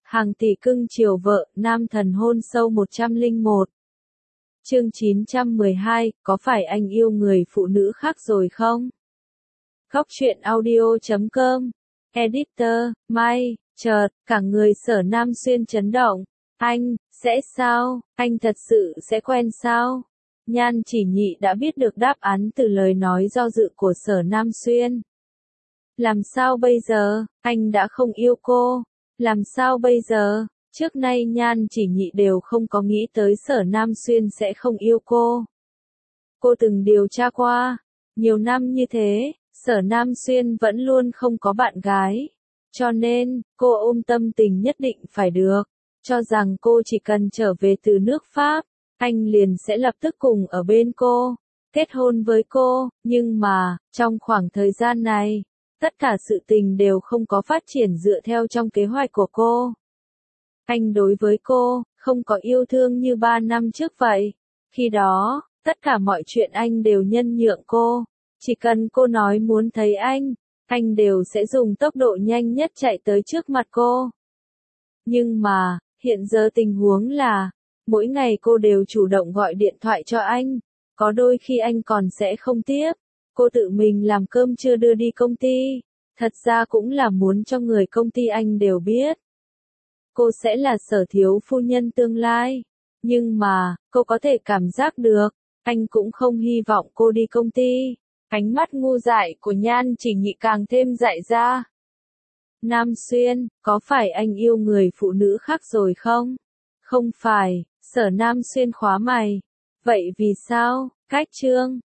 Hàng tỷ cưng chiều vợ, nam thần hôn sâu 101. Chương 912, có phải anh yêu người phụ nữ khác rồi không? Góc truyện audio.com. Editor, May, chợt, cả người Sở Nam Xuyên chấn động. Anh, sẽ sao? Anh thật sự sẽ quen sao? Nhan Chỉ Nhị đã biết được đáp án từ lời nói do dự của Sở Nam Xuyên. Làm sao bây giờ? Anh đã không yêu cô. Làm sao bây giờ? Trước nay Nhan Chỉ Nhị đều không có nghĩ tới Sở Nam Xuyên sẽ không yêu cô. Cô từng điều tra qua. Nhiều năm như thế, Sở Nam Xuyên vẫn luôn không có bạn gái. Cho nên, cô ôm tâm tình nhất định phải được. Cho rằng cô chỉ cần trở về từ nước Pháp, anh liền sẽ lập tức cùng ở bên cô, kết hôn với cô. Nhưng mà, trong khoảng thời gian này, tất cả sự tình đều không có phát triển dựa theo trong kế hoạch của cô. Anh đối với cô, không có yêu thương như 3 năm trước vậy. Khi đó, tất cả mọi chuyện anh đều nhân nhượng cô. Chỉ cần cô nói muốn thấy anh đều sẽ dùng tốc độ nhanh nhất chạy tới trước mặt cô. Nhưng mà, hiện giờ tình huống là, mỗi ngày cô đều chủ động gọi điện thoại cho anh. Có đôi khi anh còn sẽ không tiếp. Cô tự mình làm cơm trưa đưa đi công ty. Thật ra cũng là muốn cho người công ty anh đều biết. Cô sẽ là Sở thiếu phu nhân tương lai. Nhưng mà, cô có thể cảm giác được, anh cũng không hy vọng cô đi công ty. Ánh mắt ngu dại của Nhan Chỉ Nhị càng thêm dại ra. Nam Xuyên, có phải anh yêu người phụ nữ khác rồi không? Không phải. Sở Nam Xuyên khóa mày. Vậy vì sao? Cách chương